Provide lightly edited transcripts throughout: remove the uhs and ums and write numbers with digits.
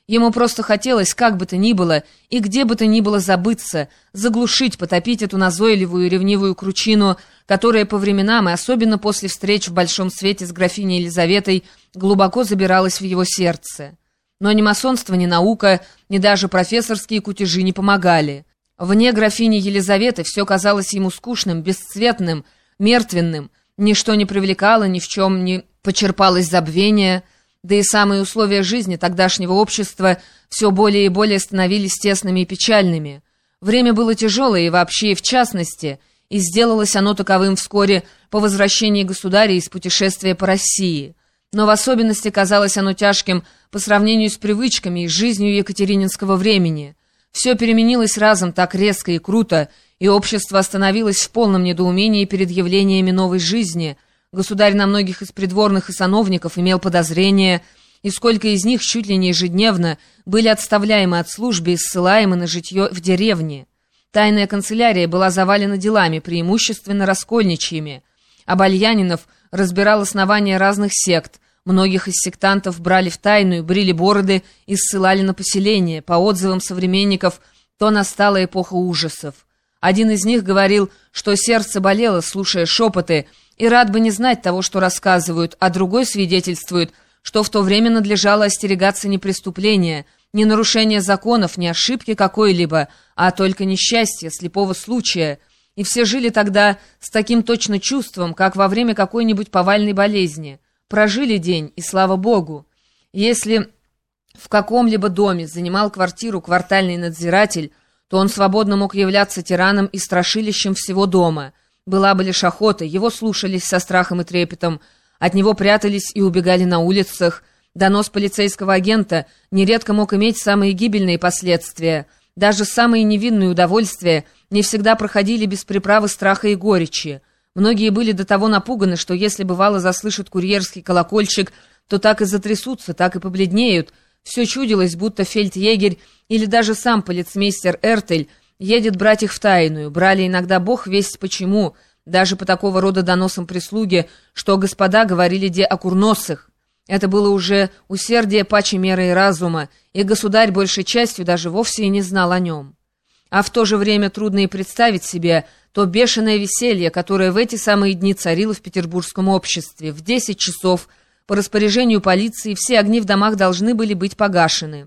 Ему просто хотелось, как бы то ни было, и где бы то ни было забыться, заглушить, потопить эту назойливую и ревнивую кручину, которая по временам, и особенно после встреч в большом свете с графиней Елизаветой, глубоко забиралась в его сердце. Но ни масонство, ни наука, ни даже профессорские кутежи не помогали. Вне графини Елизаветы все казалось ему скучным, бесцветным, мертвенным, ничто не привлекало, ни в чем не почерпалось забвение, да и самые условия жизни тогдашнего общества все более и более становились тесными и печальными. Время было тяжелое и вообще, и в частности, и сделалось оно таковым вскоре по возвращении государя из путешествия по России. Но в особенности казалось оно тяжким по сравнению с привычками и жизнью екатерининского времени. Все переменилось разом так резко и круто, и общество остановилось в полном недоумении перед явлениями новой жизни. Государь на многих из придворных и сановников имел подозрения, и сколько из них чуть ли не ежедневно были отставляемы от службы и ссылаемы на житье в деревне. Тайная канцелярия была завалена делами, преимущественно раскольничьими. Абальянинов разбирал основания разных сект, многих из сектантов брали в тайную, брили бороды и ссылали на поселение. По отзывам современников, то настала эпоха ужасов. Один из них говорил, что сердце болело, слушая шепоты, и рад бы не знать того, что рассказывают, а другой свидетельствует, что в то время надлежало остерегаться не преступления, не нарушения законов, не ошибки какой-либо, а только несчастья, слепого случая. И все жили тогда с таким точно чувством, как во время какой-нибудь повальной болезни. Прожили день, и слава Богу. Если в каком-либо доме занимал квартиру квартальный надзиратель, то он свободно мог являться тираном и страшилищем всего дома. Была бы лишь охота, его слушались со страхом и трепетом, от него прятались и убегали на улицах. Донос полицейского агента нередко мог иметь самые гибельные последствия. Даже самые невинные удовольствия не всегда проходили без приправы страха и горечи. Многие были до того напуганы, что если бывало заслышат курьерский колокольчик, то так и затрясутся, так и побледнеют. Все чудилось, будто фельдъегерь или даже сам полицмейстер Эртель едет брать их в тайную. Брали иногда бог весть почему, даже по такого рода доносам прислуги, что господа говорили де о курносых. Это было уже усердие паче меры и разума, и государь большей частью даже вовсе и не знал о нем. А в то же время трудно и представить себе то бешеное веселье, которое в эти самые дни царило в петербургском обществе. В 10 часов по распоряжению полиции все огни в домах должны были быть погашены.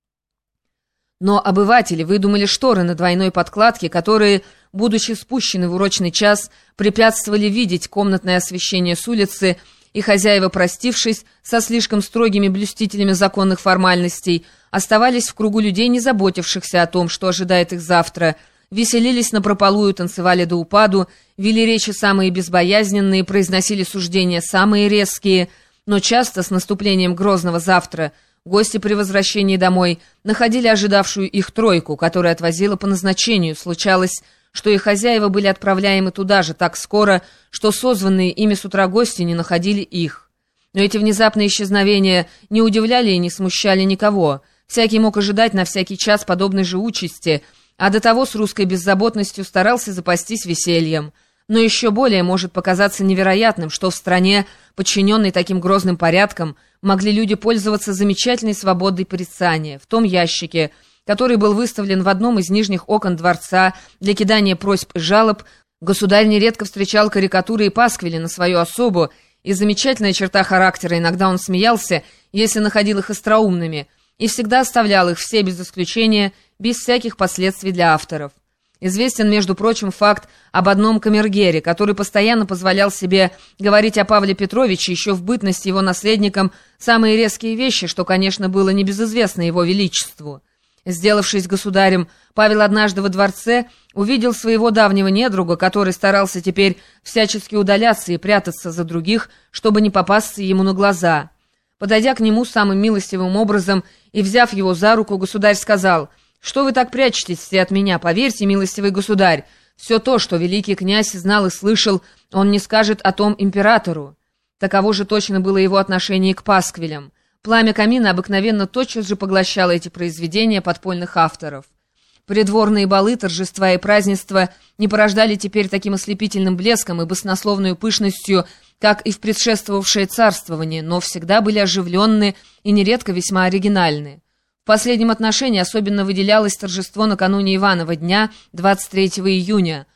Но обыватели выдумали шторы на двойной подкладке, которые, будучи спущены в урочный час, препятствовали видеть комнатное освещение с улицы, и хозяева, простившись со слишком строгими блюстителями законных формальностей, оставались в кругу людей, не заботившихся о том, что ожидает их завтра, веселились напропалую, танцевали до упаду, вели речи самые безбоязненные, произносили суждения самые резкие, но часто с наступлением грозного завтра гости при возвращении домой находили ожидавшую их тройку, которая отвозила по назначению. Случалось, что и хозяева были отправляемы туда же так скоро, что созванные ими с утра гости не находили их. Но эти внезапные исчезновения не удивляли и не смущали никого. Всякий мог ожидать на всякий час подобной же участи, а до того с русской беззаботностью старался запастись весельем. Но еще более может показаться невероятным, что в стране, подчиненной таким грозным порядкам, могли люди пользоваться замечательной свободой порицания. В том ящике, который был выставлен в одном из нижних окон дворца для кидания просьб и жалоб, государь нередко встречал карикатуры и пасквили на свою особу, и замечательная черта характера, иногда он смеялся, если находил их остроумными, и всегда оставлял их все без исключения, без всяких последствий для авторов. Известен, между прочим, факт об одном камергере, который постоянно позволял себе говорить о Павле Петровиче еще в бытность его наследником самые резкие вещи, что, конечно, было небезызвестно его величеству. Сделавшись государем, Павел однажды во дворце увидел своего давнего недруга, который старался теперь всячески удаляться и прятаться за других, чтобы не попасться ему на глаза. Подойдя к нему самым милостивым образом и взяв его за руку, государь сказал: «Что вы так прячетесь все от меня? Поверьте, милостивый государь, все то, что великий князь знал и слышал, он не скажет о том императору». Таково же точно было его отношение к пасквилям. Пламя камина обыкновенно тотчас же поглощало эти произведения подпольных авторов. Придворные балы, торжества и празднества не порождали теперь таким ослепительным блеском и баснословной пышностью, как и в предшествовавшее царствование, но всегда были оживленны и нередко весьма оригинальны. В последнем отношении особенно выделялось торжество накануне Иванова дня, 23 июня.